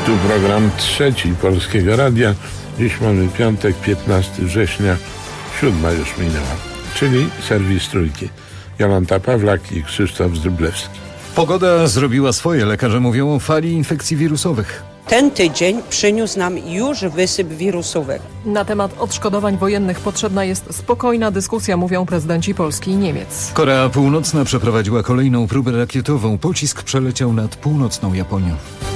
Tu program trzeci Polskiego Radia. Dziś mamy piątek, 15 września, 7 już minęła, czyli serwis Trójki. Jolanta Pawlak i Krzysztof Zdryblewski. Pogoda zrobiła swoje. Lekarze mówią o fali infekcji wirusowych. Ten tydzień przyniósł nam już wysyp wirusowy. Na temat odszkodowań wojennych potrzebna jest spokojna dyskusja, mówią prezydenci Polski i Niemiec. Korea Północna przeprowadziła kolejną próbę rakietową. Pocisk przeleciał nad północną Japonią.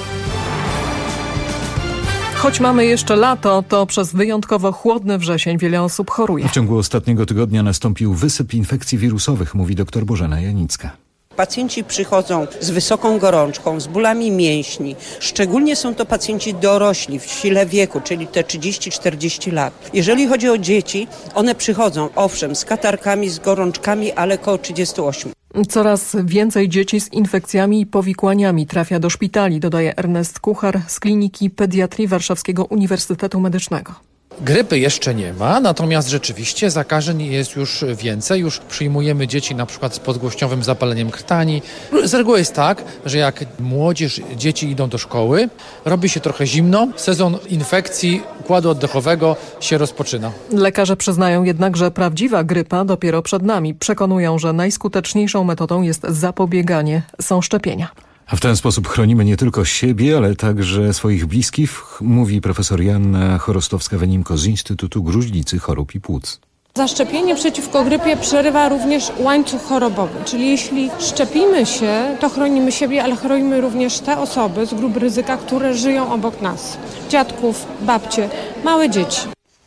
Choć mamy jeszcze lato, to przez wyjątkowo chłodny wrzesień wiele osób choruje. W ciągu ostatniego tygodnia nastąpił wysyp infekcji wirusowych, mówi dr Bożena Janicka. Pacjenci przychodzą z wysoką gorączką, z bólami mięśni. Szczególnie są to pacjenci dorośli w sile wieku, czyli te 30-40 lat. Jeżeli chodzi o dzieci, one przychodzą, owszem, z katarkami, z gorączkami, ale koło 38. Coraz więcej dzieci z infekcjami i powikłaniami trafia do szpitali, dodaje Ernest Kuchar z Kliniki Pediatrii Warszawskiego Uniwersytetu Medycznego. Grypy jeszcze nie ma, natomiast rzeczywiście zakażeń jest już więcej. Już przyjmujemy dzieci na przykład z podgłośniowym zapaleniem krtani. Z reguły jest tak, że jak młodzież, dzieci idą do szkoły, robi się trochę zimno, sezon infekcji układu oddechowego się rozpoczyna. Lekarze przyznają jednak, że prawdziwa grypa dopiero przed nami. Przekonują, że najskuteczniejszą metodą jest zapobieganie, są szczepienia. A w ten sposób chronimy nie tylko siebie, ale także swoich bliskich, mówi profesor Joanna Chorostowska-Wenimko z Instytutu Gruźlicy, Chorób i Płuc. Zaszczepienie przeciwko grypie przerywa również łańcuch chorobowy, czyli jeśli szczepimy się, to chronimy siebie, ale chronimy również te osoby z grup ryzyka, które żyją obok nas. Dziadków, babcie, małe dzieci.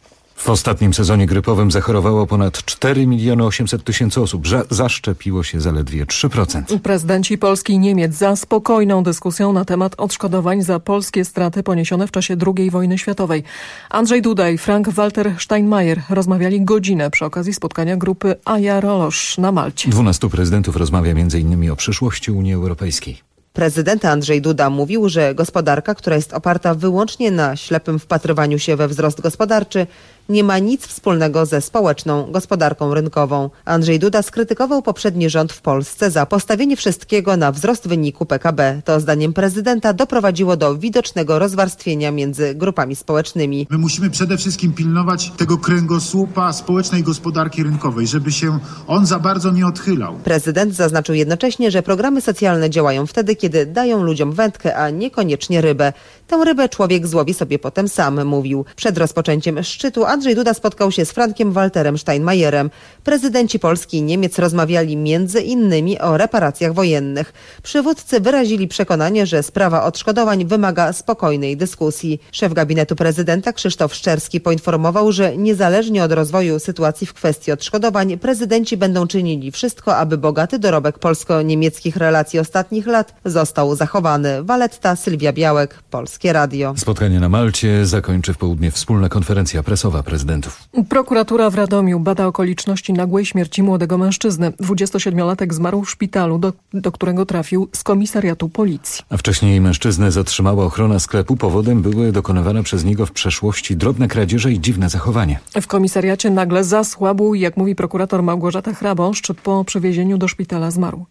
W ostatnim sezonie grypowym zachorowało ponad 4 800 000 osób. Zaszczepiło się zaledwie 3%. Prezydenci Polski i Niemiec za spokojną dyskusją na temat odszkodowań za polskie straty poniesione w czasie II wojny światowej. Andrzej Duda i Frank-Walter Steinmeier rozmawiali godzinę przy okazji spotkania grupy Aja Rolosz na Malcie. 12 prezydentów rozmawia m.in. o przyszłości Unii Europejskiej. Prezydent Andrzej Duda mówił, że gospodarka, która jest oparta wyłącznie na ślepym wpatrywaniu się we wzrost gospodarczy, nie ma nic wspólnego ze społeczną gospodarką rynkową. Andrzej Duda skrytykował poprzedni rząd w Polsce za postawienie wszystkiego na wzrost wyniku PKB. To zdaniem prezydenta doprowadziło do widocznego rozwarstwienia między grupami społecznymi. My musimy przede wszystkim pilnować tego kręgosłupa społecznej gospodarki rynkowej, żeby się on za bardzo nie odchylał. Prezydent zaznaczył jednocześnie, że programy socjalne działają wtedy, kiedy dają ludziom wędkę, a niekoniecznie rybę. Tę rybę człowiek złowi sobie potem sam, mówił. Przed rozpoczęciem szczytu Andrzej Duda spotkał się z Frankiem-Walterem Steinmeierem. Prezydenci Polski i Niemiec rozmawiali między innymi o reparacjach wojennych. Przywódcy wyrazili przekonanie, że sprawa odszkodowań wymaga spokojnej dyskusji. Szef gabinetu prezydenta Krzysztof Szczerski poinformował, że niezależnie od rozwoju sytuacji w kwestii odszkodowań, prezydenci będą czynili wszystko, aby bogaty dorobek polsko-niemieckich relacji ostatnich lat został zachowany. Waletta, Sylwia Białek, Polskie Radio. Spotkanie na Malcie zakończy w południe wspólna konferencja prasowa prezydentów. Prokuratura w Radomiu bada okoliczności nagłej śmierci młodego mężczyzny. 27-latek zmarł w szpitalu, do którego trafił z komisariatu policji. A wcześniej mężczyznę zatrzymała ochrona sklepu. Powodem były dokonywane przez niego w przeszłości drobne kradzieże i dziwne zachowanie. W komisariacie nagle zasłabł, jak mówi prokurator Małgorzata Hraboszcz, po przewiezieniu do szpitala zmarł.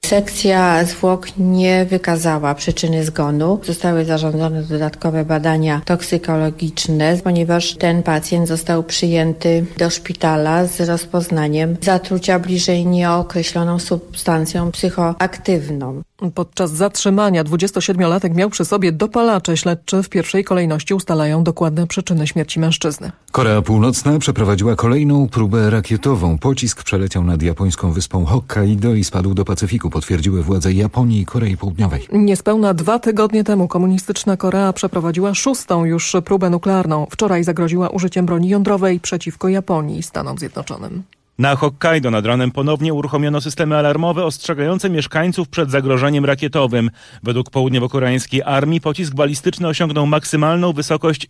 Sekcja zwłok nie wykazała przyczyny zgonu. Zostały zarządzone dodatkowe badania toksykologiczne, ponieważ ten pacjent został przyjęty do szpitala z rozpoznaniem zatrucia bliżej nieokreśloną substancją psychoaktywną. Podczas zatrzymania 27-latek miał przy sobie dopalacze. Śledczy w pierwszej kolejności ustalają dokładne przyczyny śmierci mężczyzny. Korea Północna przeprowadziła kolejną próbę rakietową. Pocisk przeleciał nad japońską wyspą Hokkaido i spadł do Pacyfiku, potwierdziły władze Japonii i Korei Południowej. Niespełna 2 tygodnie temu komunistyczna Korea przeprowadziła 6. już próbę nuklearną. Wczoraj zagroziła użyciem broni jądrowej przeciwko Japonii i Stanom Zjednoczonym. Na Hokkaido nad ranem ponownie uruchomiono systemy alarmowe ostrzegające mieszkańców przed zagrożeniem rakietowym. Według południowo-koreańskiej armii pocisk balistyczny osiągnął maksymalną wysokość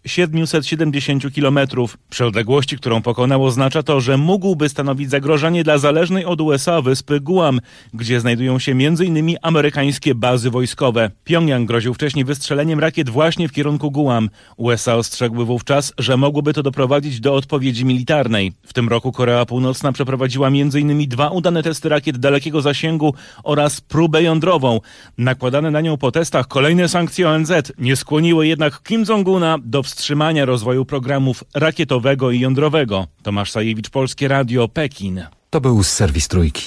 770 km. Przy odległości, którą pokonał, oznacza to, że mógłby stanowić zagrożenie dla zależnej od USA wyspy Guam, gdzie znajdują się m.in. amerykańskie bazy wojskowe. Pjongjang groził wcześniej wystrzeleniem rakiet właśnie w kierunku Guam. USA ostrzegły wówczas, że mogłoby to doprowadzić do odpowiedzi militarnej. W tym roku Korea Północna przeprowadziła m.in. 2 udane testy rakiet dalekiego zasięgu oraz próbę jądrową. Nakładane na nią po testach kolejne sankcje ONZ nie skłoniły jednak Kim Jong-una do wstrzymania rozwoju programów rakietowego i jądrowego. Tomasz Sajewicz, Polskie Radio, Pekin. To był serwis Trójki.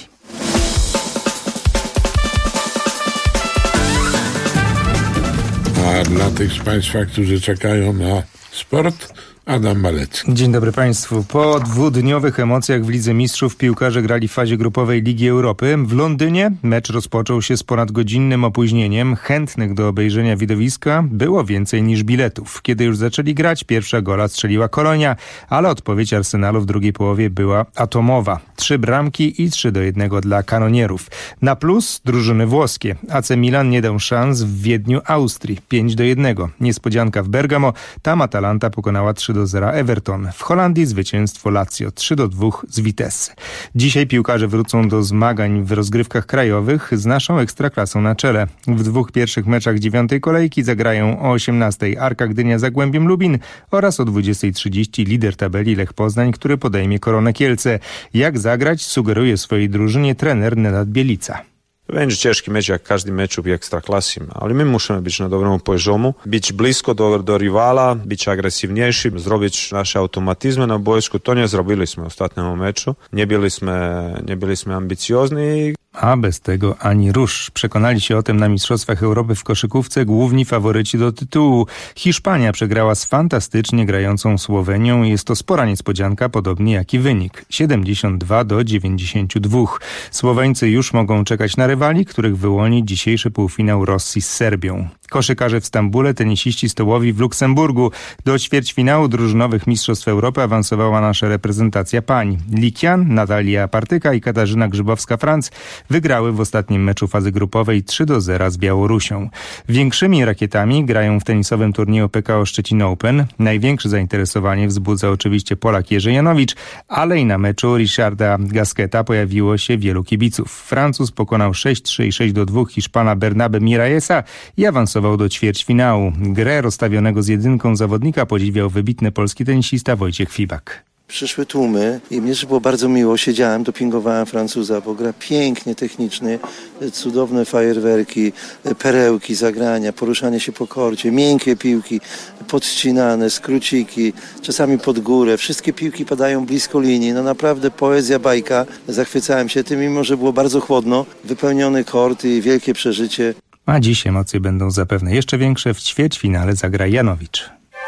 A dla tych z Państwa, którzy czekają na sport, Adam Malecki. Dzień dobry Państwu. Po 2-dniowych emocjach w Lidze Mistrzów piłkarze grali w fazie grupowej Ligi Europy. W Londynie mecz rozpoczął się z ponadgodzinnym opóźnieniem. Chętnych do obejrzenia widowiska było więcej niż biletów. Kiedy już zaczęli grać, pierwsza gola strzeliła Kolonia, ale odpowiedź Arsenalu w drugiej połowie była atomowa. 3 bramki i 3-1 dla kanonierów. Na plus drużyny włoskie. AC Milan nie dał szans w Wiedniu, Austrii. 5-1. Niespodzianka w Bergamo. Tam Atalanta pokonała 3-0 Everton. W Holandii zwycięstwo Lazio 3-2 z Vitesse. Dzisiaj piłkarze wrócą do zmagań w rozgrywkach krajowych z naszą ekstraklasą na czele. W 2 pierwszych meczach 9. kolejki zagrają o 18:00 Arka Gdynia Zagłębiem Lubin oraz o 20:30 lider tabeli Lech Poznań, który podejmie Koronę Kielce. Jak zagrać, sugeruje swojej drużynie trener Nenad Bielica. Będzie ciężki mecz jak każdy mecz w Ekstraklasi, ale my musimy być na dobrym poziomu, być blisko do rywala, być agresywniejsi, zrobić nasze automatyzmy na boisku. To nie zrobiliśmy w ostatnim meczu. Nie byliśmy ambicjozni. A bez tego ani rusz. Przekonali się o tym na Mistrzostwach Europy w koszykówce główni faworyci do tytułu. Hiszpania przegrała z fantastycznie grającą Słowenią. Jest to spora niespodzianka, podobnie jak i wynik. 72-92. Słoweńcy już mogą czekać na rywali, których wyłoni dzisiejszy półfinał Rosji z Serbią. Koszykarze w Stambule, tenisiści stołowi w Luksemburgu. Do ćwierćfinału drużynowych Mistrzostw Europy awansowała nasza reprezentacja pań. Likian, Natalia Partyka i Katarzyna Grzybowska-Franc wygrały w ostatnim meczu fazy grupowej 3-0 z Białorusią. Większymi rakietami grają w tenisowym turnieju PKO Szczecin Open. Największe zainteresowanie wzbudza oczywiście Polak Jerzy Janowicz, ale i na meczu Richarda Gasqueta pojawiło się wielu kibiców. Francuz pokonał 6-3 i 6-2 Hiszpana Bernabe Mirallesa i awansował do ćwierćfinału. Grę rozstawionego z jedynką zawodnika podziwiał wybitny polski tenisista Wojciech Fibak. Przyszły tłumy i mnie było bardzo miło. Siedziałem, dopingowałem Francuza, bo gra pięknie, technicznie, cudowne fajerwerki, perełki, zagrania, poruszanie się po korcie, miękkie piłki, podścinane, skróciki, czasami pod górę. Wszystkie piłki padają blisko linii. No naprawdę poezja, bajka. Zachwycałem się tym, mimo że było bardzo chłodno. Wypełniony kort i wielkie przeżycie. A dziś emocje będą zapewne jeszcze większe. W ćwierćfinale zagra Janowicz.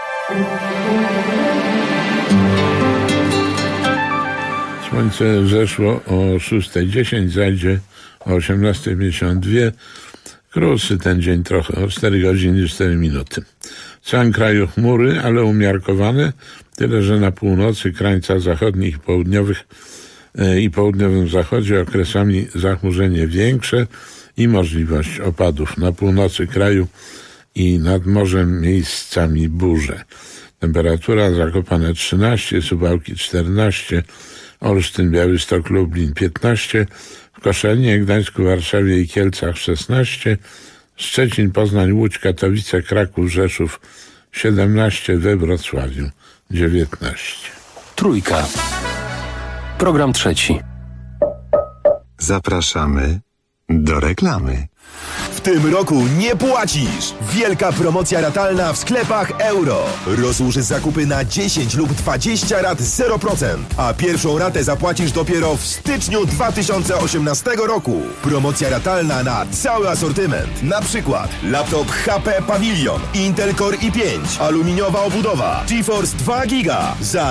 Słońce zeszło o 6:10, zajdzie o 18:52. Krótszy ten dzień trochę, o 4 godziny i 4 minuty. W całym kraju chmury, ale umiarkowane, tyle że na północy, krańcach zachodnich i południowym zachodzie okresami zachmurzenie większe i możliwość opadów. Na północy kraju i nad morzem miejscami burze. Temperatura: Zakopane 13, Suwałki 14, Olsztyn, Białystok, Lublin 15, w Koszalinie, Gdańsku, Warszawie i Kielcach 16, Szczecin, Poznań, Łódź, Katowice, Kraków, Rzeszów 17, we Wrocławiu 19. Trójka. Program trzeci. Zapraszamy do reklamy. W tym roku nie płacisz! Wielka promocja ratalna w sklepach Euro. Rozłóż zakupy na 10 lub 20 rat 0%, a pierwszą ratę zapłacisz dopiero w styczniu 2018 roku. Promocja ratalna na cały asortyment. Na przykład laptop HP Pavilion, Intel Core i5, aluminiowa obudowa, GeForce 2 GB za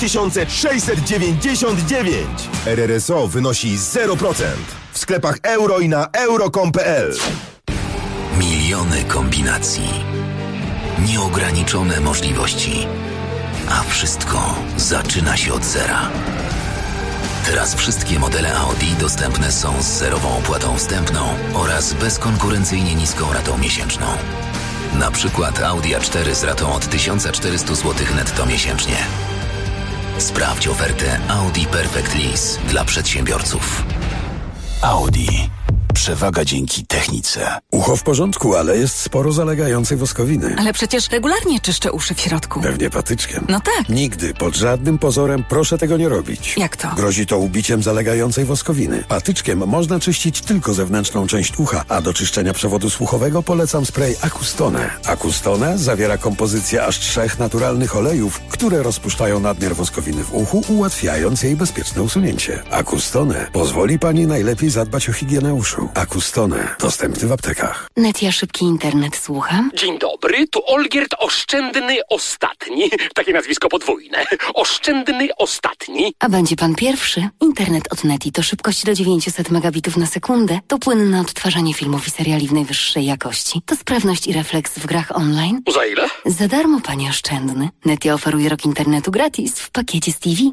2699. RRSO wynosi 0%. W sklepach Euro i na euro.com.pl. Miliony kombinacji, nieograniczone możliwości, a wszystko zaczyna się od zera. Teraz wszystkie modele Audi dostępne są z zerową opłatą wstępną oraz bezkonkurencyjnie niską ratą miesięczną. Na przykład Audi A4 z ratą od 1400 zł netto miesięcznie. Sprawdź ofertę Audi Perfect Lease dla przedsiębiorców. Audi. przewaga dzięki technice. Ucho w porządku, ale jest sporo zalegającej woskowiny. Ale przecież regularnie czyszczę uszy w środku. Pewnie patyczkiem. No tak. Nigdy, pod żadnym pozorem proszę tego nie robić. Jak to? Grozi to ubiciem zalegającej woskowiny. Patyczkiem można czyścić tylko zewnętrzną część ucha, a do czyszczenia przewodu słuchowego polecam spray Acustone. Acustone zawiera kompozycję aż 3 naturalnych olejów, które rozpuszczają nadmiar woskowiny w uchu, ułatwiając jej bezpieczne usunięcie. Acustone pozwoli Pani najlepiej zadbać o higienę uszu. Acustone. Dostępny w aptekach. Netia Szybki Internet, słucham. Dzień dobry, tu Olgierd Oszczędny Ostatni. Takie nazwisko podwójne. Oszczędny Ostatni. A będzie pan pierwszy? Internet od Neti to szybkość do 900 megabitów na sekundę, to płynne odtwarzanie filmów i seriali w najwyższej jakości, to sprawność i refleks w grach online. Za ile? Za darmo, panie Oszczędny. Netia oferuje rok internetu gratis w pakiecie z TV.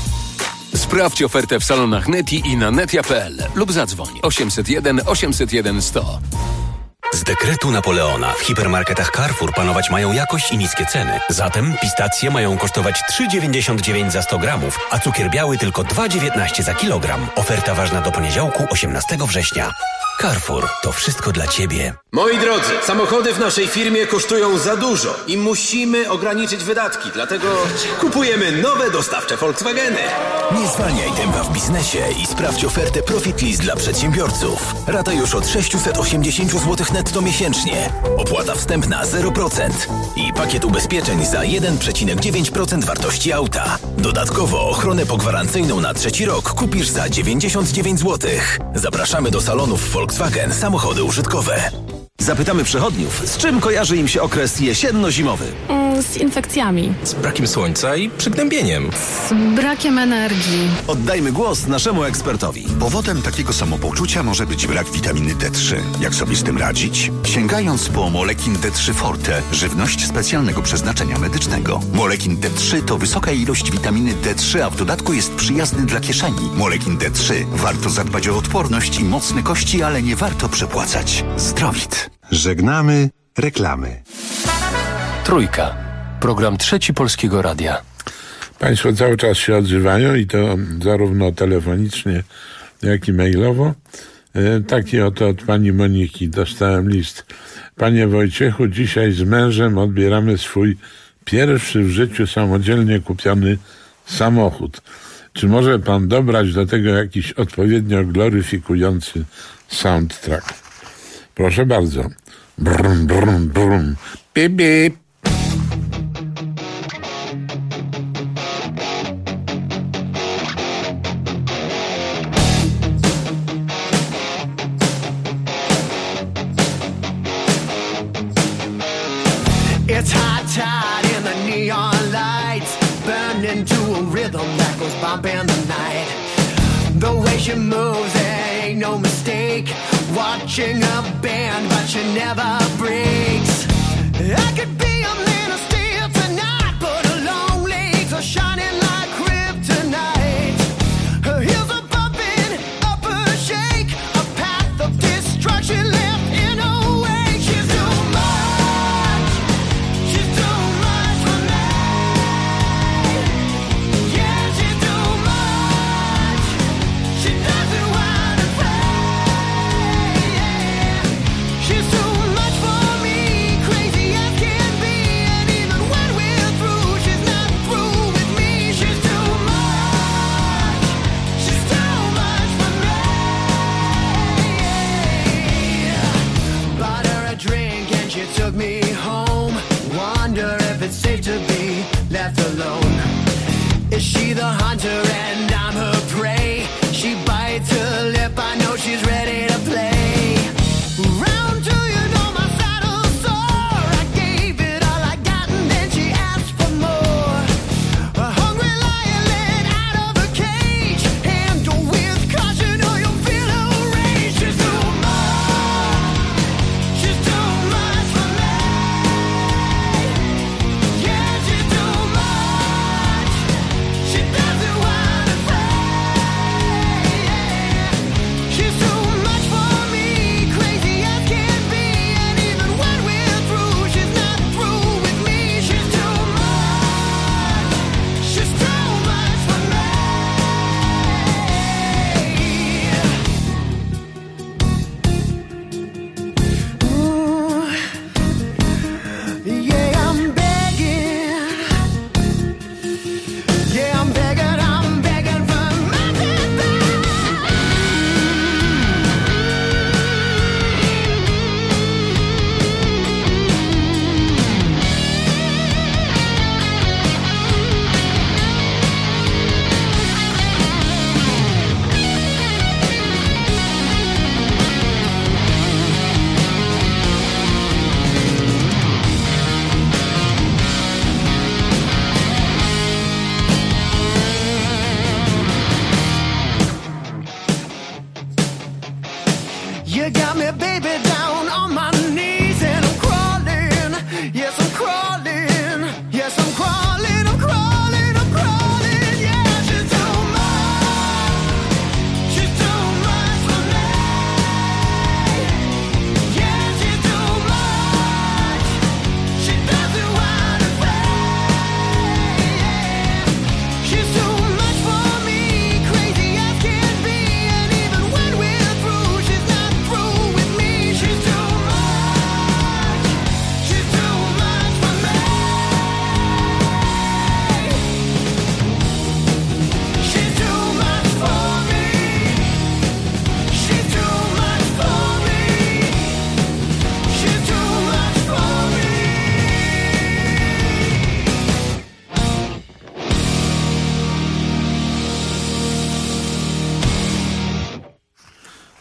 Sprawdź ofertę w salonach Neti i na netia.pl lub zadzwoń 801 801 100. Z dekretu Napoleona w hipermarketach Carrefour panować mają jakość i niskie ceny. Zatem pistacje mają kosztować 3,99 za 100 gramów, a cukier biały tylko 2,19 za kilogram. Oferta ważna do poniedziałku 18 września. Carrefour, to wszystko dla Ciebie. Moi drodzy, samochody w naszej firmie kosztują za dużo i musimy ograniczyć wydatki, dlatego kupujemy nowe dostawcze Volkswageny. Nie zwalniaj tempa w biznesie i sprawdź ofertę Profit List dla przedsiębiorców. Rata już od 680 zł netto miesięcznie. Opłata wstępna 0% i pakiet ubezpieczeń za 1,9% wartości auta. Dodatkowo ochronę pogwarancyjną na 3. rok kupisz za 99 zł. Zapraszamy do salonów Volkswagen Samochody użytkowe. Zapytamy przechodniów, z czym kojarzy im się okres jesienno-zimowy. Z infekcjami. Z brakiem słońca i przygnębieniem. Z brakiem energii. Oddajmy głos naszemu ekspertowi. Powodem takiego samopoczucia może być brak witaminy D3. Jak sobie z tym radzić? Sięgając po Molekin D3 Forte, żywność specjalnego przeznaczenia medycznego. Molekin D3 to wysoka ilość witaminy D3, a w dodatku jest przyjazny dla kieszeni. Molekin D3. Warto zadbać o odporność i mocne kości, ale nie warto przepłacać. Zdrowit. Żegnamy reklamy. Trójka. Program Trzeci Polskiego Radia. Państwo cały czas się odzywają i to zarówno telefonicznie, jak i mailowo. Taki oto od pani Moniki dostałem list. Panie Wojciechu, dzisiaj z mężem odbieramy swój pierwszy w życiu samodzielnie kupiony samochód. Czy może pan dobrać do tego jakiś odpowiednio gloryfikujący soundtrack? Proszę bardzo. Brum, brum, brum. Bip, bip. It's high tide in the neon lights, burning to a rhythm that goes bumping the night. The way she moves, there ain't no mistake. Watching a band, but she never breaks. I could be a man of steel tonight, but her long legs are shining like kryptonite. Her heels are bumping, up her shake, a path of destruction left in her wake. She's too much, she's too much for me. Yeah, she's too much, she doesn't want to play. She's too much for me, crazy as can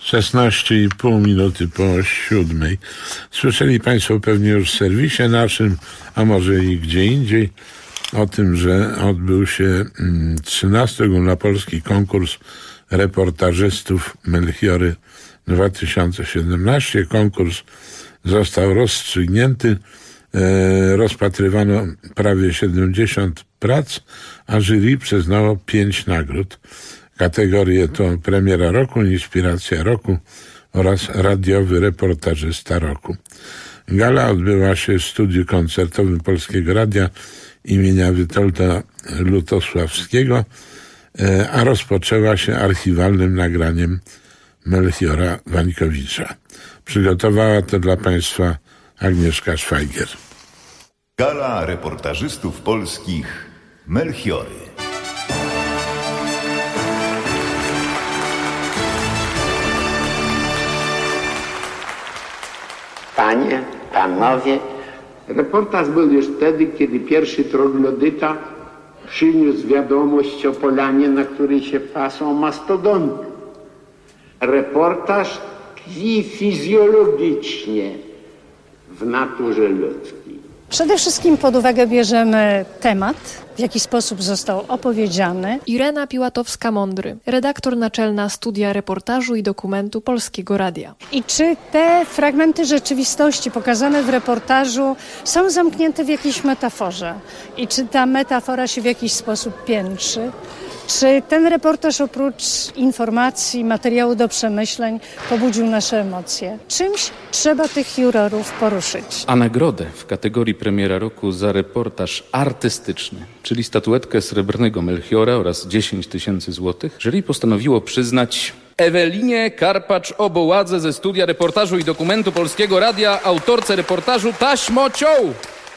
16,5 minuty po 7. Słyszeli Państwo pewnie już w serwisie naszym, a może i gdzie indziej, o tym, że odbył się 13. ogólnopolski konkurs reportażystów Melchiory 2017. Konkurs został rozstrzygnięty. Rozpatrywano prawie 70 prac, a jury przyznało 5 nagród. Kategorie to Premiera Roku, Inspiracja Roku oraz Radiowy Reportażysta Roku. Gala odbyła się w studiu koncertowym Polskiego Radia imienia Witolda Lutosławskiego, a rozpoczęła się archiwalnym nagraniem Melchiora Wańkowicza. Przygotowała to dla Państwa Agnieszka Szwajger. Gala reportażystów polskich Melchiory. Panie, panowie, reportaż był już wtedy, kiedy pierwszy troglodyta przyniósł wiadomość o polanie, na której się pasą mastodonty. Reportaż tkwi fizjologicznie w naturze ludzkiej. Przede wszystkim pod uwagę bierzemy temat, w jaki sposób został opowiedziany. Irena Piłatowska-Mądry, redaktor naczelna Studia Reportażu i Dokumentu Polskiego Radia. I czy te fragmenty rzeczywistości pokazane w reportażu są zamknięte w jakiejś metaforze? I czy ta metafora się w jakiś sposób piętrzy? Czy ten reportaż oprócz informacji, materiału do przemyśleń pobudził nasze emocje? Czymś trzeba tych jurorów poruszyć. A nagrodę w kategorii Premiera Roku za reportaż artystyczny, czyli statuetkę Srebrnego Melchiora oraz 10 000 złotych, jury postanowiło przyznać Ewelinie Karpacz-Oboładze ze Studia Reportażu i Dokumentu Polskiego Radia, autorce reportażu Taśmocioł.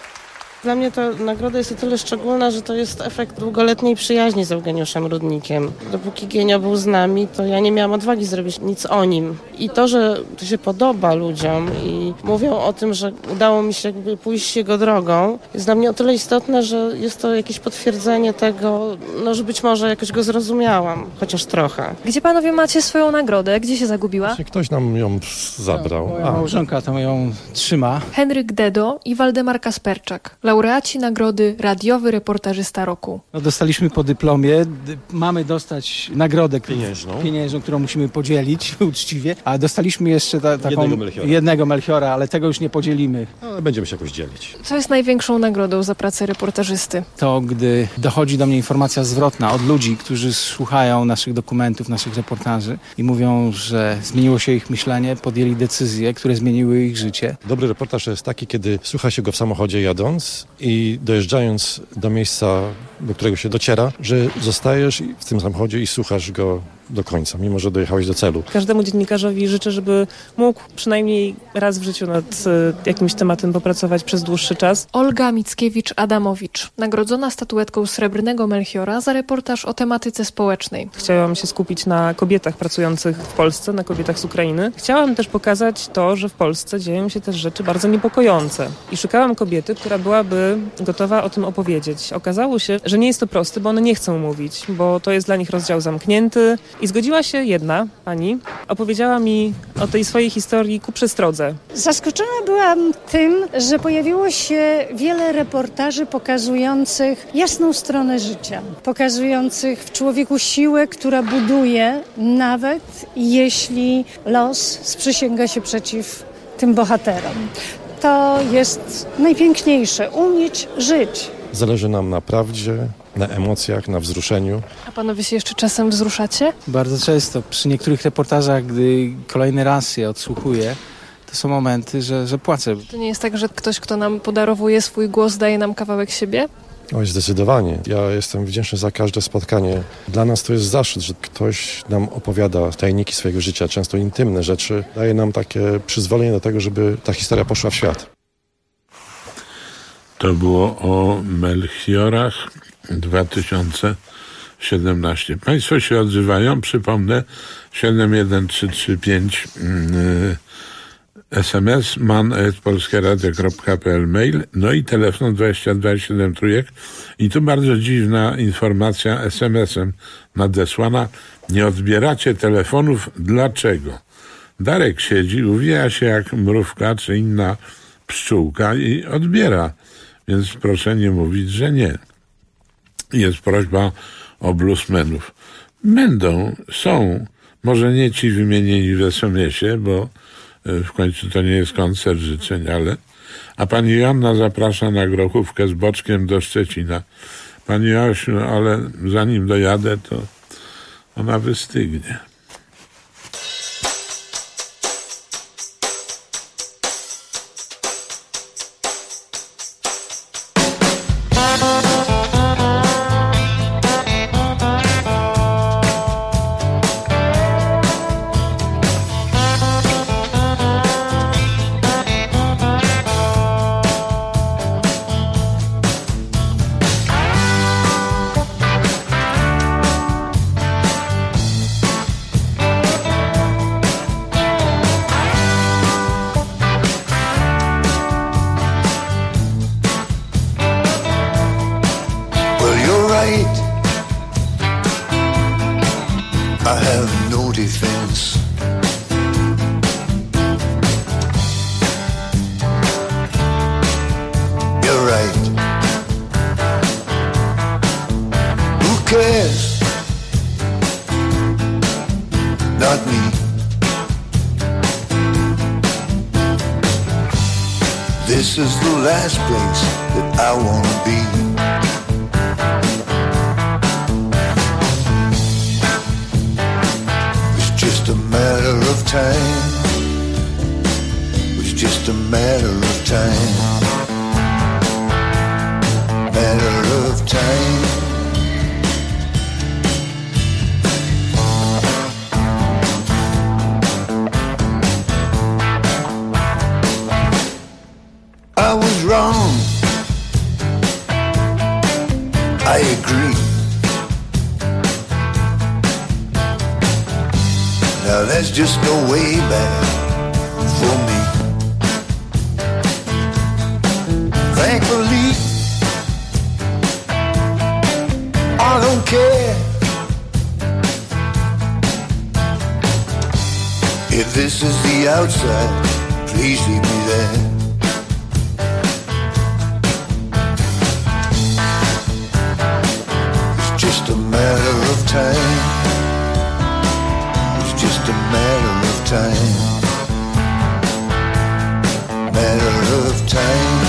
Dla mnie ta nagroda jest o tyle szczególna, że to jest efekt długoletniej przyjaźni z Eugeniuszem Rudnikiem. Dopóki Genio był z nami, to ja nie miałam odwagi zrobić nic o nim. I to, że to się podoba ludziom i mówią o tym, że udało mi się jakby pójść jego drogą, jest dla mnie o tyle istotne, że jest to jakieś potwierdzenie tego, no, że być może jakoś go zrozumiałam, chociaż trochę. Gdzie panowie macie swoją nagrodę? Gdzie się zagubiła? Ktoś nam ją zabrał. Moja małżonka tam ją trzyma. Henryk Dedo i Waldemar Kasperczak, laureaci nagrody Radiowy Reportażysta Roku. No, dostaliśmy po dyplomie, mamy dostać nagrodę pieniężną, którą musimy podzielić uczciwie, a dostaliśmy jeszcze taką jednego Melchiora, ale tego już nie podzielimy. Ale będziemy się jakoś dzielić. Co jest największą nagrodą za pracę reportażysty? To, gdy dochodzi do mnie informacja zwrotna od ludzi, którzy słuchają naszych dokumentów, naszych reportaży i mówią, że zmieniło się ich myślenie, podjęli decyzje, które zmieniły ich życie. Dobry reportaż jest taki, kiedy słucha się go w samochodzie jadąc i dojeżdżając do miejsca, do którego się dociera, że zostajesz w tym samochodzie i słuchasz go do końca, mimo że dojechałeś do celu. Każdemu dziennikarzowi życzę, żeby mógł przynajmniej raz w życiu nad jakimś tematem popracować przez dłuższy czas. Olga Mickiewicz-Adamowicz, nagrodzona statuetką Srebrnego Melchiora za reportaż o tematyce społecznej. Chciałam się skupić na kobietach pracujących w Polsce, na kobietach z Ukrainy. Chciałam też pokazać to, że w Polsce dzieją się też rzeczy bardzo niepokojące. I szukałam kobiety, która byłaby gotowa o tym opowiedzieć. Okazało się, że nie jest to proste, bo one nie chcą mówić, bo to jest dla nich rozdział zamknięty. I zgodziła się jedna pani, opowiedziała mi o tej swojej historii ku przestrodze. Zaskoczona byłam tym, że pojawiło się wiele reportaży pokazujących jasną stronę życia, pokazujących w człowieku siłę, która buduje, nawet jeśli los sprzysięga się przeciw tym bohaterom. To jest najpiękniejsze, umieć żyć. Zależy nam na prawdzie, na emocjach, na wzruszeniu. A panowie się jeszcze czasem wzruszacie? Bardzo często. Przy niektórych reportażach, gdy kolejny raz je odsłuchuję, to są momenty, że płaczę. To nie jest tak, że ktoś, kto nam podarowuje swój głos, daje nam kawałek siebie? Oj, zdecydowanie. Ja jestem wdzięczny za każde spotkanie. Dla nas to jest zaszczyt, że ktoś nam opowiada tajniki swojego życia, często intymne rzeczy. Daje nam takie przyzwolenie do tego, żeby ta historia poszła w świat. To było o Melchiorach 2017. Państwo się odzywają, przypomnę, 71335 SMS, man@polskieradio.pl mail, no i telefon 2273 trójek. I tu bardzo dziwna informacja SMS-em nadesłana. Nie odbieracie telefonów. Dlaczego? Darek siedzi, uwija się jak mrówka czy inna pszczółka i odbiera. Więc proszę nie mówić, że nie. Jest prośba o bluesmenów. Są, może nie ci wymienieni w SMS-ie, bo w końcu to nie jest koncert życzeń, a pani Joanna zaprasza na grochówkę z boczkiem do Szczecina. Pani Josiu, ale zanim dojadę, to ona wystygnie. This is the last place that I wanna be. It's just a matter of time. It's just a matter of time. Matter of time. I was wrong, I agree. Now there's just no way back for me. Thankfully, I don't care if this is the outside, please leave me there. Just a matter of time. It's just a matter of time. Matter of time.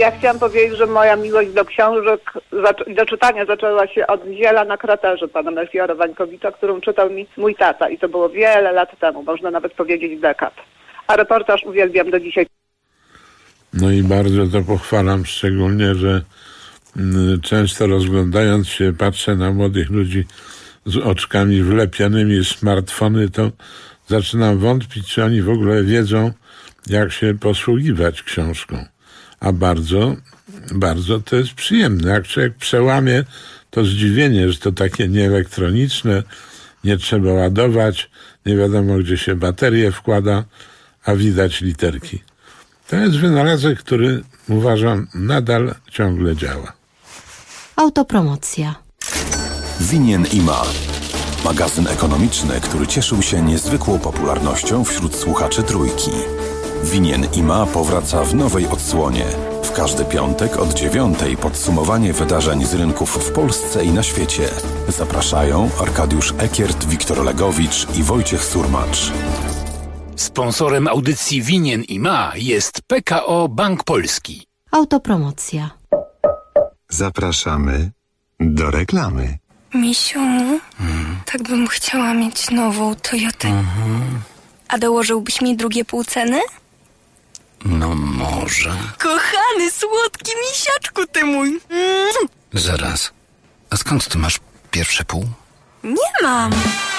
Ja chciałam powiedzieć, że moja miłość do książek i do czytania zaczęła się od Ziela na kraterze pana Melchiora Wańkowicza, którą czytał mi mój tata i to było wiele lat temu, można nawet powiedzieć dekad. A reportaż uwielbiam do dzisiaj. No i bardzo to pochwalam, szczególnie, że często rozglądając się patrzę na młodych ludzi z oczkami wlepionymi w smartfony, to zaczynam wątpić, czy oni w ogóle wiedzą, jak się posługiwać książką. A bardzo, bardzo to jest przyjemne. Jak człowiek przełamie to zdziwienie, że to takie nieelektroniczne, nie trzeba ładować, nie wiadomo, gdzie się baterię wkłada, a widać literki. To jest wynalazek, który uważam nadal ciągle działa. Autopromocja. Winien i ma. Magazyn ekonomiczny, który cieszył się niezwykłą popularnością wśród słuchaczy Trójki. Winien i ma powraca w nowej odsłonie. W każdy piątek od 9:00 podsumowanie wydarzeń z rynków w Polsce i na świecie. Zapraszają Arkadiusz Ekiert, Wiktor Legowicz i Wojciech Surmacz. Sponsorem audycji Winien i ma jest PKO Bank Polski. Autopromocja. Zapraszamy do reklamy. Misiu, tak bym chciała mieć nową Toyotę. A dołożyłbyś mi drugie pół ceny? No może. Kochany, słodki misiaczku ty mój. Zaraz. A skąd ty masz pierwsze pół? Nie mam.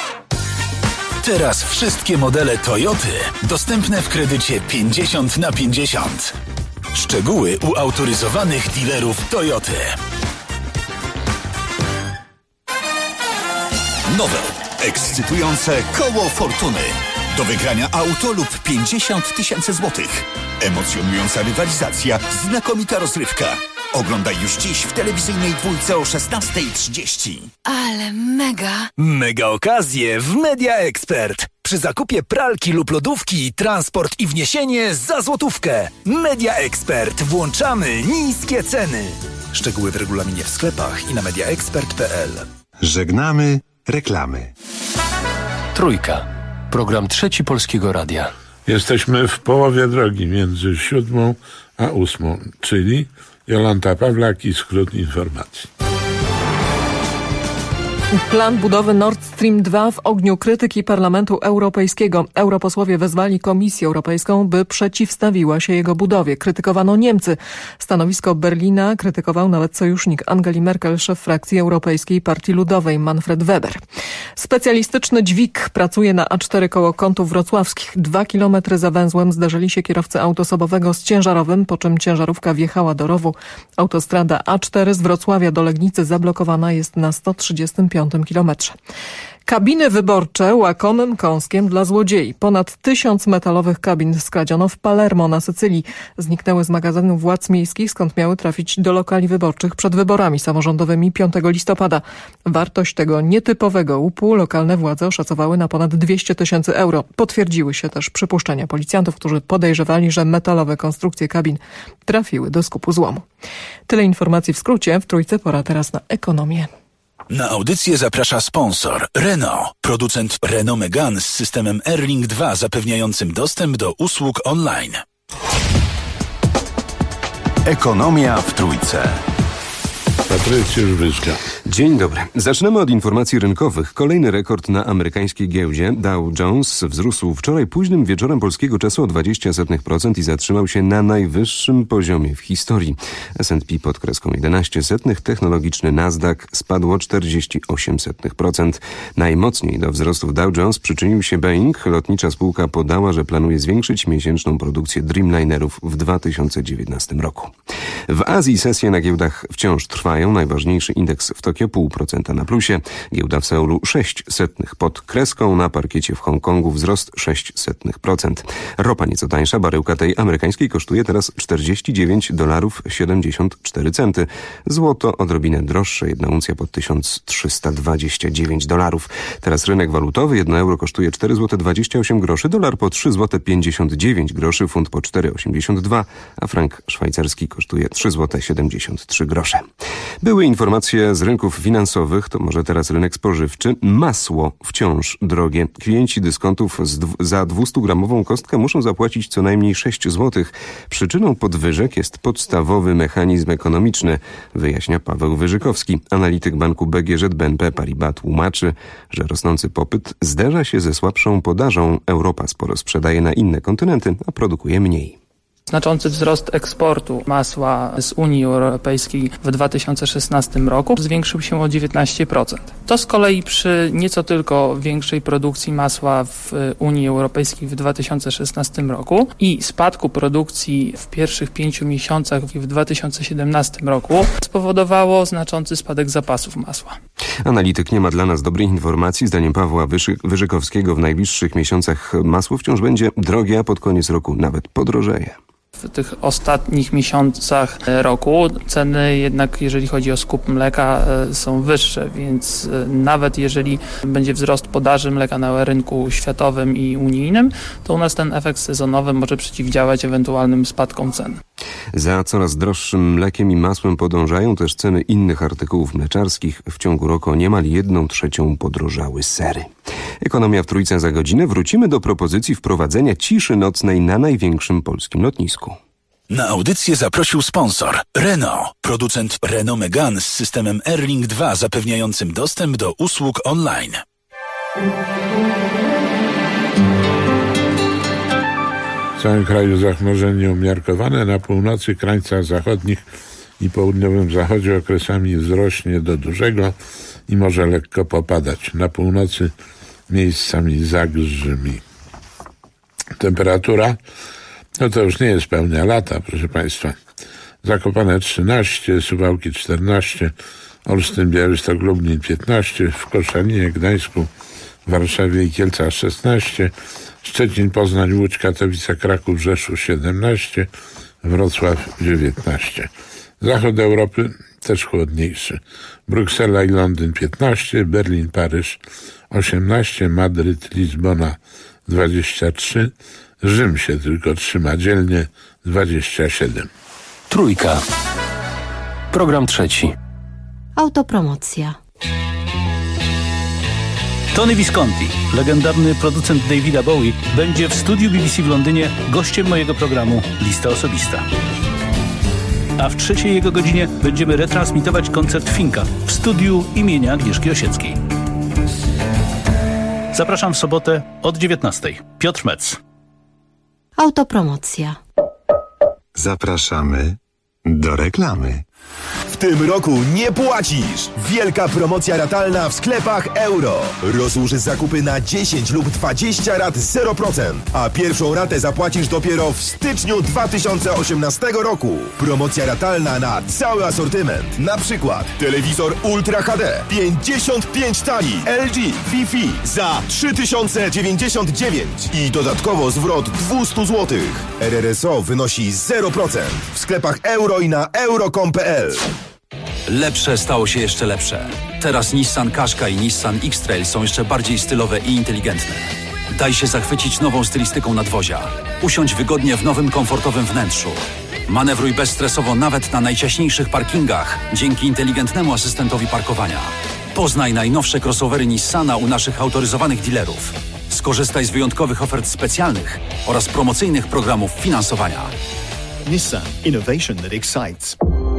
Teraz wszystkie modele Toyoty dostępne w kredycie 50/50. Szczegóły u autoryzowanych dealerów Toyoty. Nowe, ekscytujące koło fortuny. Do wygrania auto lub 50 000 złotych. Emocjonująca rywalizacja, znakomita rozrywka. Oglądaj już dziś w telewizyjnej dwójce o 16:30. Ale mega. Mega okazje w Media Expert. Przy zakupie pralki lub lodówki, transport i wniesienie za złotówkę. Media Expert. Włączamy niskie ceny. Szczegóły w regulaminie w sklepach i na mediaexpert.pl. Żegnamy reklamy. Trójka. Program Trzeci Polskiego Radia. Jesteśmy w połowie drogi między 7 a 8, czyli Jolanta Pawlak i skrót informacji. Plan budowy Nord Stream 2 w ogniu krytyki Parlamentu Europejskiego. Europosłowie wezwali Komisję Europejską, by przeciwstawiła się jego budowie. Krytykowano Niemcy. Stanowisko Berlina krytykował nawet sojusznik Angeli Merkel, szef frakcji Europejskiej Partii Ludowej Manfred Weber. Specjalistyczny dźwig pracuje na A4 koło Kątów Wrocławskich. 2 kilometry za węzłem zderzyli się kierowcy autoosobowego z ciężarowym, po czym ciężarówka wjechała do rowu. Autostrada A4 z Wrocławia do Legnicy zablokowana jest na 135 kilometrze. Kabiny wyborcze łakomym kąskiem dla złodziei. Ponad 1000 metalowych kabin skradziono w Palermo na Sycylii. Zniknęły z magazynów władz miejskich, skąd miały trafić do lokali wyborczych przed wyborami samorządowymi 5 listopada. Wartość tego nietypowego łupu lokalne władze oszacowały na ponad 200 000 euro. Potwierdziły się też przypuszczenia policjantów, którzy podejrzewali, że metalowe konstrukcje kabin trafiły do skupu złomu. Tyle informacji w skrócie. W Trójce pora teraz na ekonomię. Na audycję zaprasza sponsor Renault, producent Renault Megane z systemem Airlink 2 zapewniającym dostęp do usług online. Ekonomia w Trójce. Patrycjusz Wyżka. Dzień dobry. Zaczynamy od informacji rynkowych. Kolejny rekord na amerykańskiej giełdzie. Dow Jones wzrósł wczoraj późnym wieczorem polskiego czasu o 0,20% i zatrzymał się na najwyższym poziomie w historii. S&P pod kreską 0,11, technologiczny Nasdaq spadł o 0,48%. Najmocniej do wzrostów Dow Jones przyczynił się Boeing. Lotnicza spółka podała, że planuje zwiększyć miesięczną produkcję Dreamlinerów w 2019 roku. W Azji sesje na giełdach wciąż trwają. Najważniejszy indeks w Tokio 0,5% na plusie. Giełda w Seulu 0,06 pod kreską. Na parkiecie w Hongkongu wzrost 0,06%. Ropa nieco tańsza. Baryłka tej amerykańskiej kosztuje teraz $49,74. Złoto odrobinę droższe. 1 uncja pod $1329. Teraz rynek walutowy. 1 euro kosztuje 4,28 zł. Dolar po 3,59 zł. Funt po 4,82, a frank szwajcarski kosztuje 3,73 zł. Były informacje z rynków finansowych, to może teraz rynek spożywczy. Masło wciąż drogie. Klienci dyskontów za 200-gramową kostkę muszą zapłacić co najmniej 6 zł. Przyczyną podwyżek jest podstawowy mechanizm ekonomiczny, wyjaśnia Paweł Wyżykowski. Analityk banku BGŻ BNP Paribas tłumaczy, że rosnący popyt zderza się ze słabszą podażą. Europa sporo sprzedaje na inne kontynenty, a produkuje mniej. Znaczący wzrost eksportu masła z Unii Europejskiej w 2016 roku zwiększył się o 19%. To z kolei przy nieco tylko większej produkcji masła w Unii Europejskiej w 2016 roku i spadku produkcji w pierwszych 5 miesiącach w 2017 roku spowodowało znaczący spadek zapasów masła. Analityk nie ma dla nas dobrych informacji. Zdaniem Pawła Wyżykowskiego w najbliższych miesiącach masło wciąż będzie drogie, a pod koniec roku nawet podrożeje. W tych ostatnich miesiącach roku ceny jednak, jeżeli chodzi o skup mleka, są wyższe, więc nawet jeżeli będzie wzrost podaży mleka na rynku światowym i unijnym, to u nas ten efekt sezonowy może przeciwdziałać ewentualnym spadkom cen. Za coraz droższym mlekiem i masłem podążają też ceny innych artykułów mleczarskich. W ciągu roku o niemal 1/3 podrożały sery. Ekonomia w Trójce za godzinę. Wrócimy do propozycji wprowadzenia ciszy nocnej na największym polskim lotnisku. Na audycję zaprosił sponsor Renault, producent Renault Megane z systemem Airlink 2 zapewniającym dostęp do usług online. W całym kraju zachmurzenie umiarkowane, na północy, krańcach zachodnich i południowym zachodzie okresami wzrośnie do dużego i może lekko popadać. Na północy miejscami zagrzmi. Temperatura to już nie jest pełnia lata, proszę Państwa. Zakopane 13, Suwałki 14, Olsztyn, Białystok, Lublin 15, w Koszalinie, Gdańsku, Warszawie i Kielcach 16, Szczecin, Poznań, Łódź, Katowice, Kraków, Rzeszów 17, Wrocław 19. Zachód Europy też chłodniejszy. Bruksela i Londyn 15, Berlin, Paryż 18, Madryt, Lizbona 23, Rzym się tylko trzyma dzielnie 27. Trójka. Program trzeci. Autopromocja. Tony Visconti, legendarny producent Davida Bowie, będzie w studiu BBC w Londynie gościem mojego programu Lista Osobista. A w trzeciej jego godzinie będziemy retransmitować koncert Finka w studiu imienia Agnieszki Osieckiej. Zapraszam w sobotę od 19:00. Piotr Metz. Autopromocja. Zapraszamy do reklamy. W tym roku nie płacisz! Wielka promocja ratalna w sklepach Euro. Rozłóż zakupy na 10 lub 20 rat 0%, a pierwszą ratę zapłacisz dopiero w styczniu 2018 roku. Promocja ratalna na cały asortyment. Na przykład telewizor Ultra HD 55 tali LG Wi-Fi za 3099 i dodatkowo zwrot 200 zł. RRSO wynosi 0% w sklepach Euro i na euro.com.pl. Lepsze stało się jeszcze lepsze. Teraz Nissan Qashqai i Nissan X-Trail są jeszcze bardziej stylowe i inteligentne. Daj się zachwycić nową stylistyką nadwozia. Usiądź wygodnie w nowym, komfortowym wnętrzu. Manewruj bezstresowo nawet na najciaśniejszych parkingach dzięki inteligentnemu asystentowi parkowania. Poznaj najnowsze crossovery Nissana u naszych autoryzowanych dealerów. Skorzystaj z wyjątkowych ofert specjalnych oraz promocyjnych programów finansowania. Nissan. Innovation that excites.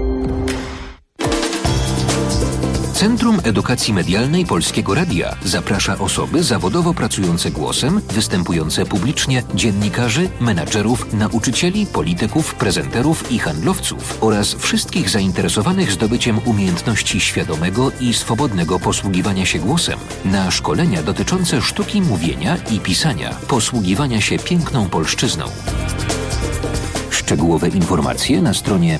Centrum Edukacji Medialnej Polskiego Radia zaprasza osoby zawodowo pracujące głosem, występujące publicznie, dziennikarzy, menadżerów, nauczycieli, polityków, prezenterów i handlowców oraz wszystkich zainteresowanych zdobyciem umiejętności świadomego i swobodnego posługiwania się głosem na szkolenia dotyczące sztuki mówienia i pisania, posługiwania się piękną polszczyzną. Szczegółowe informacje na stronie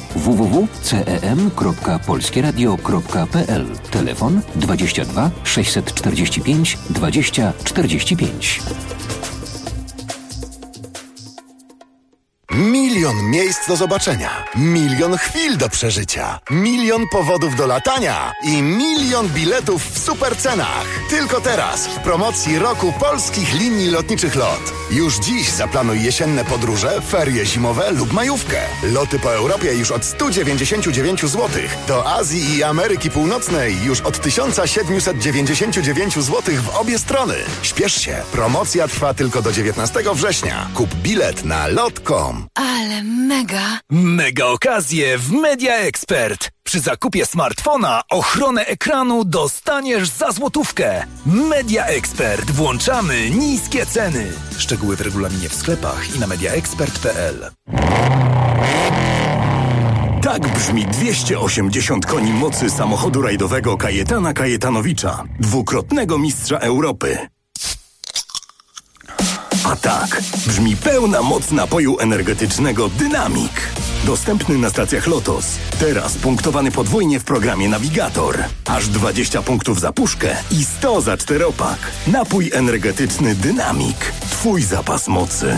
www.cem.polskieradio.pl. Telefon 22 645 20 45. milion miejsc do zobaczenia, milion chwil do przeżycia, milion powodów do latania i milion biletów w supercenach. Tylko teraz w promocji roku polskich linii lotniczych LOT. Już dziś zaplanuj jesienne podróże, ferie zimowe lub majówkę. Loty po Europie już od 199 zł. Do Azji i Ameryki Północnej już od 1799 zł w obie strony. Śpiesz się, promocja trwa tylko do 19 września. Kup bilet na lot.com. Ale mega! Mega okazje w Media Expert. Przy zakupie smartfona ochronę ekranu dostaniesz za złotówkę. Media Expert. Włączamy niskie ceny. Szczegóły w regulaminie w sklepach i na mediaexpert.pl. Tak brzmi 280 koni mocy samochodu rajdowego Kajetana Kajetanowicza, dwukrotnego mistrza Europy. A tak brzmi pełna moc napoju energetycznego Dynamik. Dostępny na stacjach Lotos. Teraz punktowany podwójnie w programie Navigator. Aż 20 punktów za puszkę i 100 za czteropak. Napój energetyczny Dynamik. Twój zapas mocy.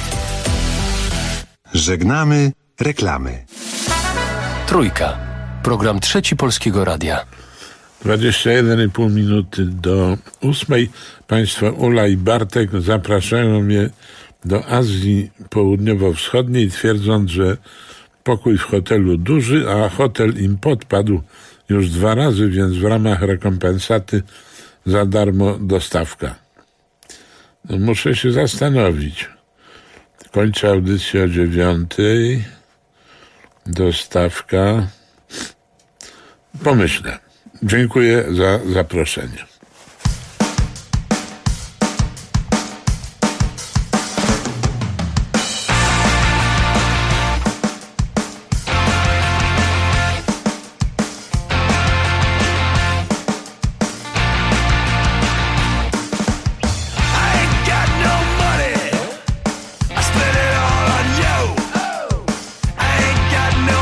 Żegnamy reklamy. Trójka. Program Trzeci Polskiego Radia. 21,5 minuty do 8. Państwo Ula i Bartek zapraszają mnie do Azji Południowo-Wschodniej, twierdząc, że pokój w hotelu duży, a hotel im podpadł już 2 razy, więc w ramach rekompensaty za darmo dostawka. No, muszę się zastanowić. Kończę audycję o 9:00. Dostawka. Pomyślę. Dziękuję za zaproszenie.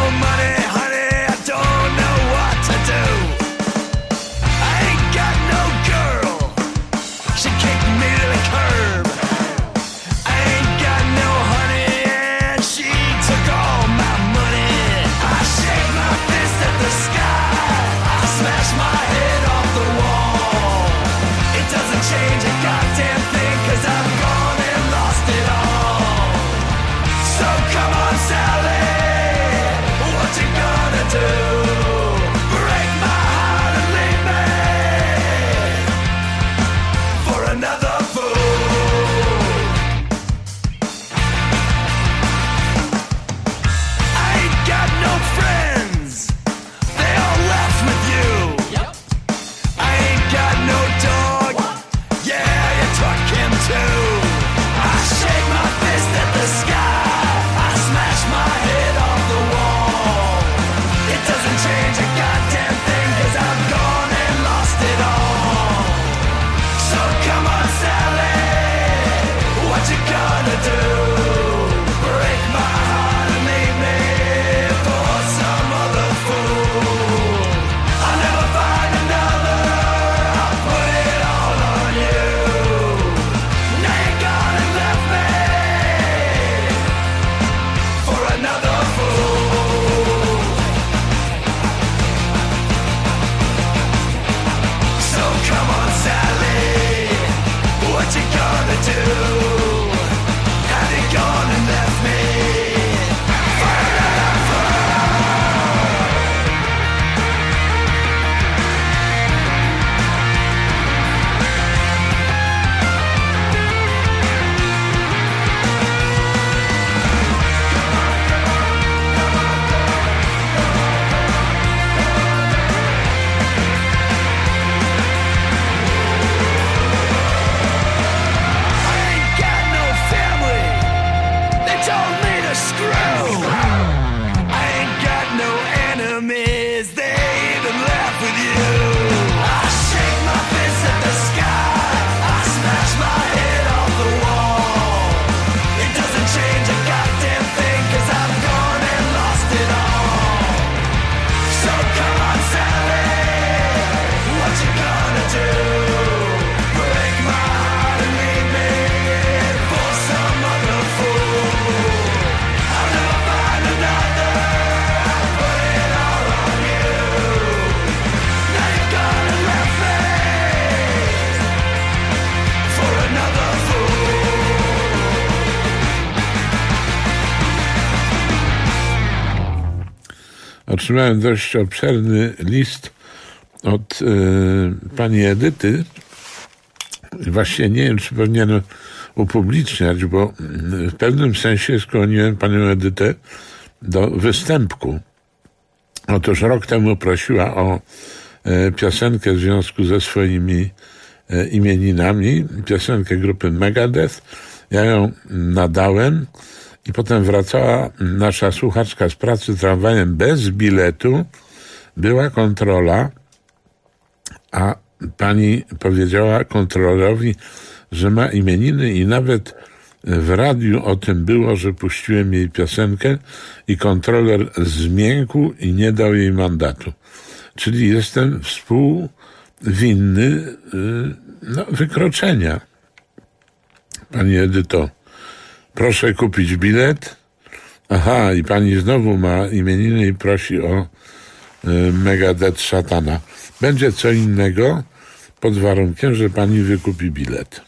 No otrzymałem dość obszerny list od pani Edyty. Właściwie nie wiem, czy powinienem upubliczniać, bo w pewnym sensie skłoniłem panią Edytę do występku. Otóż rok temu prosiła o piosenkę w związku ze swoimi imieninami, piosenkę grupy Megadeth. Ja ją nadałem i potem wracała nasza słuchaczka z pracy tramwajem bez biletu. Była kontrola, a pani powiedziała kontrolerowi, że ma imieniny i nawet w radiu o tym było, że puściłem jej piosenkę i kontroler zmiękł i nie dał jej mandatu. Czyli jestem współwinny wykroczenia. Pani Edyto, proszę kupić bilet. Aha, i pani znowu ma imieniny i prosi o Megadeth Szatana. Będzie co innego pod warunkiem, że pani wykupi bilet.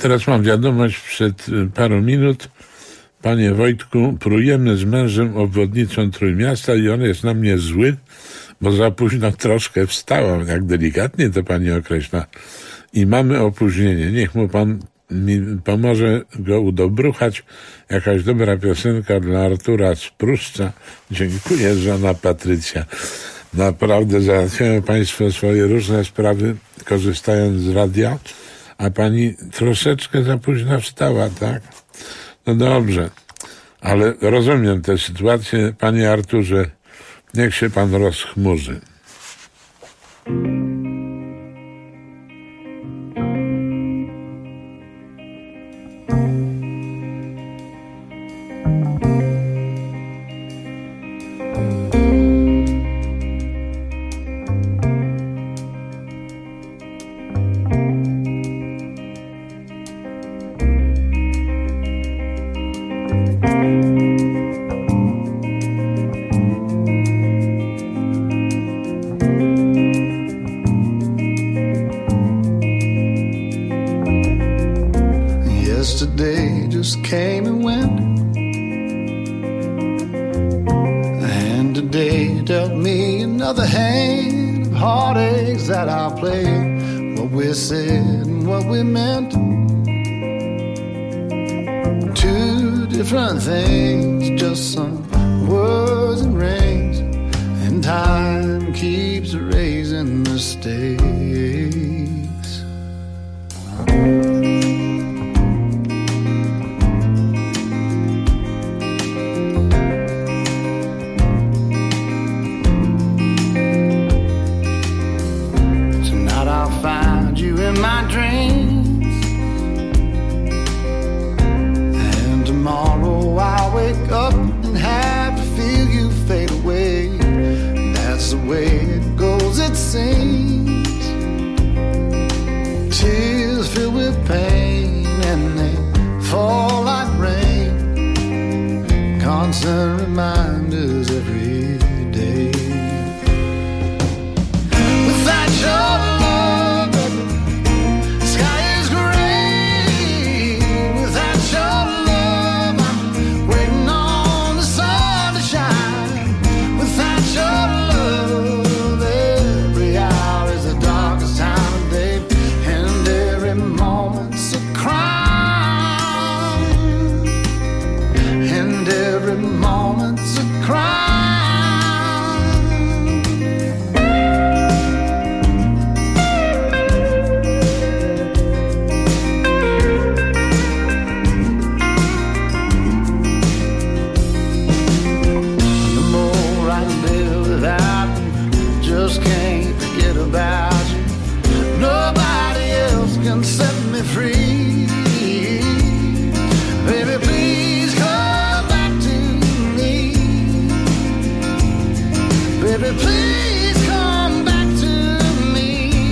teraz mam wiadomość przed paru minut. Panie Wojtku, prujemy z mężem obwodnicą Trójmiasta i on jest na mnie zły, bo za późno troszkę wstałam, jak delikatnie to pani określa. I mamy opóźnienie. Niech mu pan mi pomoże go udobruchać. Jakaś dobra piosenka dla Artura z Pruszcza. Dziękuję, żona Patrycja. Naprawdę załatwiają państwo swoje różne sprawy, korzystając z radia, a pani troszeczkę za późno wstała, tak? No dobrze, ale rozumiem tę sytuację. Panie Arturze, niech się pan rozchmurzy. Yesterday just came and went, and today dealt me another hand of heartaches that I'll play. What we said and what we meant, two different things, just some words and rings, and time keeps erasing mistakes. Tears filled with pain and they fall like rain, constant reminders every day. Without your love, the sky is gray. Without your love, I'm waiting on the sun to shine. Without your love, every hour is the darkest time of day, and every moment's a crime, and every moment's a crime. The more I live without you, just can't forget about you. Nobody else can set me free. Baby, please come back to me. Baby, please come back to me.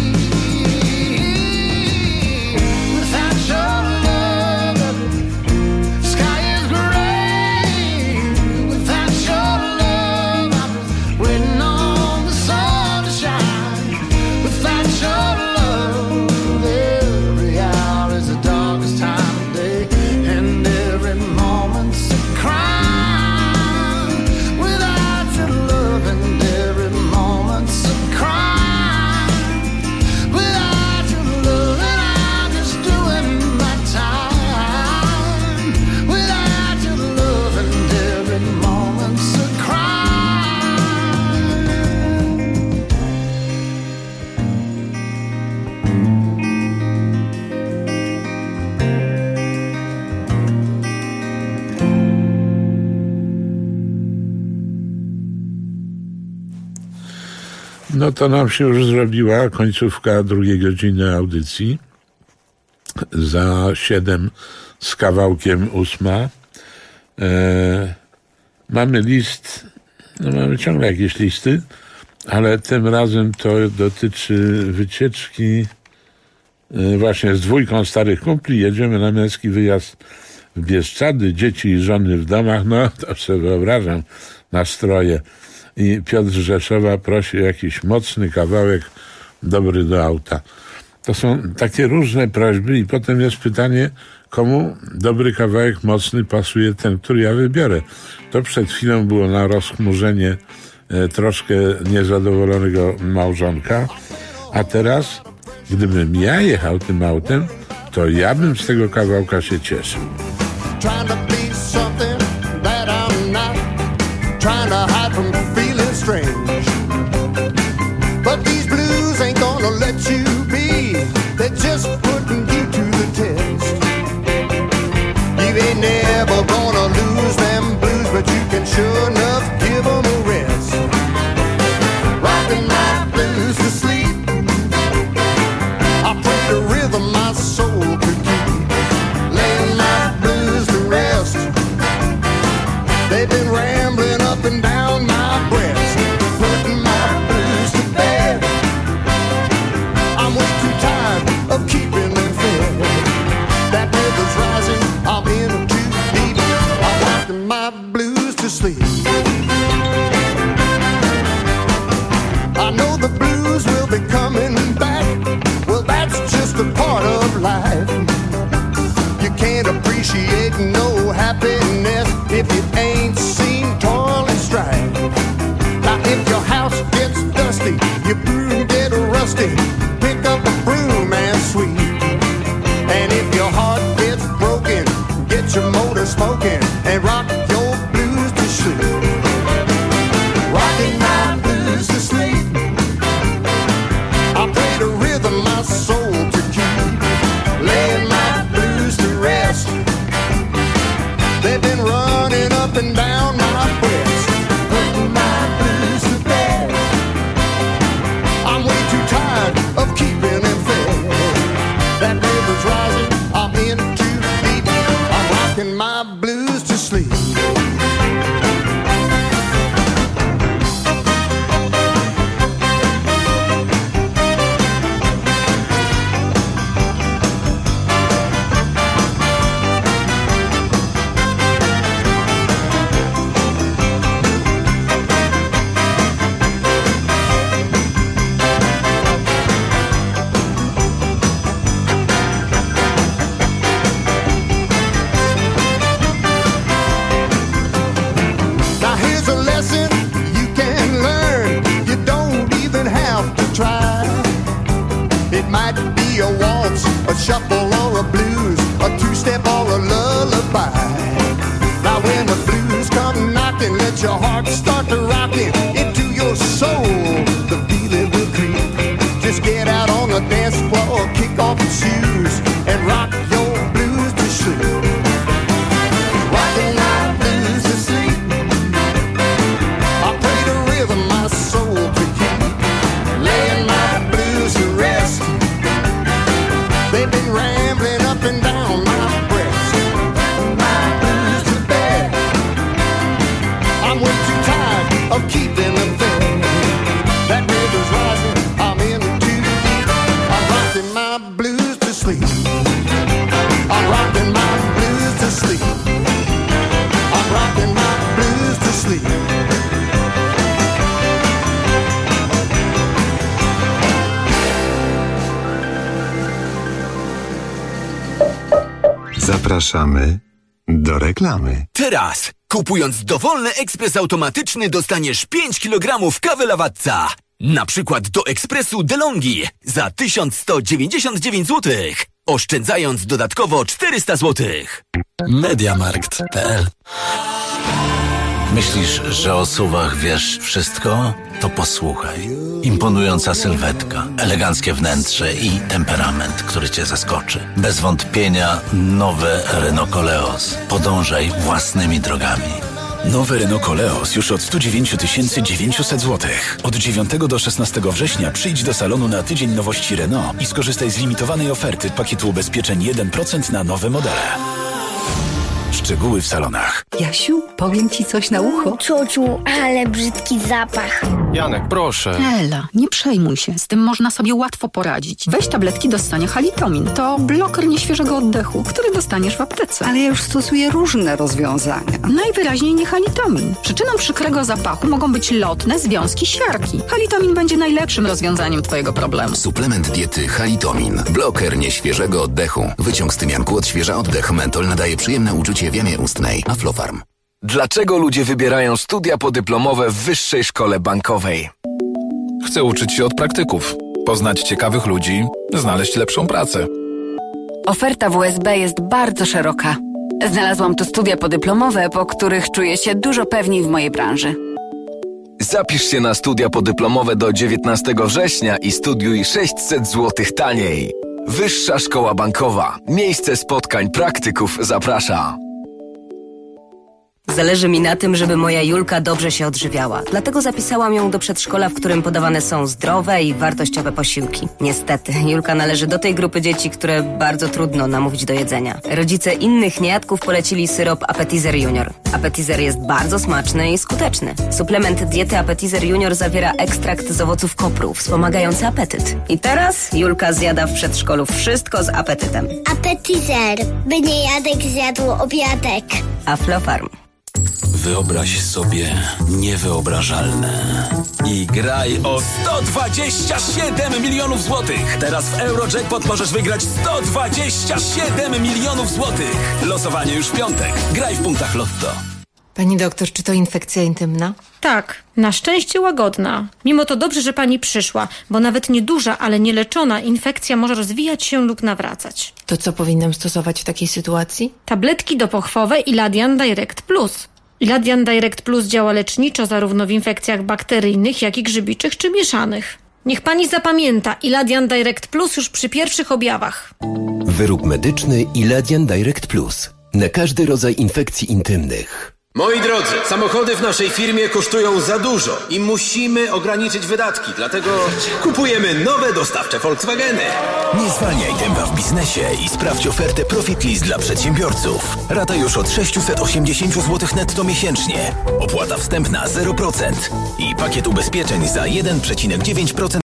Without your love, the sky is gray. Without your love, I'm waiting on the sun to shine. Without your love, every hour is the darkest time of day, and every moment's a crime. Without your love, and every moment's a crime. Without your love, and I'm just doing my time. Without your love, and every moment's a crime. No to nam się już zrobiła końcówka drugiej godziny audycji. Za 7 z kawałkiem 8. Mamy list, no mamy ciągle jakieś listy, ale tym razem to dotyczy wycieczki właśnie z 2 starych kumpli. Jedziemy na męski wyjazd w Bieszczady, dzieci i żony w domach, no to sobie wyobrażam nastroje. I Piotr z Rzeszowa prosi o jakiś mocny kawałek, dobry do auta. To są takie różne prośby i potem jest pytanie, komu dobry kawałek mocny pasuje ten, który ja wybiorę. To przed chwilą było na rozchmurzenie troszkę niezadowolonego małżonka, a teraz, gdybym ja jechał tym autem, to ja bym z tego kawałka się cieszył. Trying to be something that I'm not, trying to hide from feeling strange. But these blues ain't gonna let you be, they're just putting you to the test. You ain't never gonna lose them blues, but you can sure enough give them a rest. Rockin' my blues to sleep, I pray the rhythm my soul could keep, laying my blues to rest. They've been rambling up and down my breast, putting my blues to bed. I'm way too tired of keeping them fed. That river's rising, I'm in too deep, I'm rocking my blues to sleep. I know the blues will be coming back, well that's just a part of life. You can't appreciate no happiness if you ain't seen toil and strife. Now if your house gets dusty, your broom get rusty, pick up a broom and sweep. And if your heart gets broken, get your motor smoking and rock your blues to sleep. Rocking my blues to sleep, I play the rhythm my soul to keep, laying my blues to rest. They've been running up and down my breast, putting my blues to bed. I'm way too tired of keeping them fed. That river's rising, I'm in too deep, I'm rocking my blues to sleep. Now here's a lesson you can learn, you don't even have to try. It might be a waltz, a shuffle or a blues, a two-step or a lullaby. Now when the blues come knocking, let your heart start to rocking into your soul. The feeling will creep. Just get out on the dance floor, kick off your shoes, and rock your blues to sleep. Rocking my blues to sleep, I play the rhythm my soul to keep, laying my blues to rest. They've been rambling up and down my breast, my blues to bed. I'm way too tired of keeping them fed. That river's rising, I'm in too deep, I'm rocking my blues to sleep. I'm rocking my blues to sleep, I'm rocking my blues to sleep. Zapraszamy do reklamy. Teraz, kupując dowolny ekspres automatyczny, dostaniesz 5 kg kawy Lawatca. Na przykład do ekspresu DeLonghi za 1199 zł, oszczędzając dodatkowo 400 zł. Mediamarkt.pl. Myślisz, że o SUV-ach wiesz wszystko? To posłuchaj. Imponująca sylwetka, eleganckie wnętrze i temperament, który cię zaskoczy. Bez wątpienia nowe Renault Koleos. Podążaj własnymi drogami. Nowy Renault Koleos już od 109 900 zł. Od 9 do 16 września przyjdź do salonu na tydzień nowości Renault i skorzystaj z limitowanej oferty pakietu ubezpieczeń 1% na nowe modele. Szczegóły w salonach. Jasiu, powiem ci coś na ucho. Ciociu, ale brzydki zapach. Janek, proszę. Ela, nie przejmuj się, z tym można sobie łatwo poradzić. Weź tabletki do ssania Halitomin. To bloker nieświeżego oddechu, który dostaniesz w aptece. Ale ja już stosuję różne rozwiązania. Najwyraźniej nie Halitomin. Przyczyną przykrego zapachu mogą być lotne związki siarki. Halitomin będzie najlepszym rozwiązaniem twojego problemu. Suplement diety Halitomin. Bloker nieświeżego oddechu. Wyciąg z tymianku odświeża oddech. Mentol nadaje przyjemne uczucie w jamie ustnej. Aflofarm. Dlaczego ludzie wybierają studia podyplomowe w Wyższej Szkole Bankowej? Chcę uczyć się od praktyków, poznać ciekawych ludzi, znaleźć lepszą pracę. Oferta WSB jest bardzo szeroka. Znalazłam tu studia podyplomowe, po których czuję się dużo pewniej w mojej branży. Zapisz się na studia podyplomowe do 19 września i studiuj 600 zł taniej. Wyższa Szkoła Bankowa. Miejsce spotkań praktyków zaprasza. Zależy mi na tym, żeby moja Julka dobrze się odżywiała. Dlatego zapisałam ją do przedszkola, w którym podawane są zdrowe i wartościowe posiłki. Niestety, Julka należy do tej grupy dzieci, które bardzo trudno namówić do jedzenia. Rodzice innych niejadków polecili syrop Appetizer Junior. Appetizer jest bardzo smaczny i skuteczny. Suplement diety Appetizer Junior zawiera ekstrakt z owoców kopru, wspomagający apetyt. I teraz Julka zjada w przedszkolu wszystko z apetytem. Appetizer, by niejadek zjadł obiadek. Aflofarm. Wyobraź sobie niewyobrażalne i graj o 127 milionów złotych. Teraz w Eurojackpot możesz wygrać 127 milionów złotych. Losowanie już w piątek. Graj w punktach Lotto. Pani doktor, czy to infekcja intymna? Tak, na szczęście łagodna. Mimo to dobrze, że pani przyszła, bo nawet nieduża, ale nieleczona infekcja może rozwijać się lub nawracać. To co powinnam stosować w takiej sytuacji? Tabletki dopochwowe Iladian Direct Plus. Iladian Direct Plus działa leczniczo zarówno w infekcjach bakteryjnych, jak i grzybiczych czy mieszanych. Niech pani zapamięta Iladian Direct Plus już przy pierwszych objawach. Wyrób medyczny Iladian Direct Plus. Na każdy rodzaj infekcji intymnych. Moi drodzy, samochody w naszej firmie kosztują za dużo i musimy ograniczyć wydatki, dlatego kupujemy nowe dostawcze Volkswageny. Nie zwalniaj tempa w biznesie i sprawdź ofertę Profit List dla przedsiębiorców. Rata już od 680 zł netto miesięcznie. Opłata wstępna 0% i pakiet ubezpieczeń za 1,9%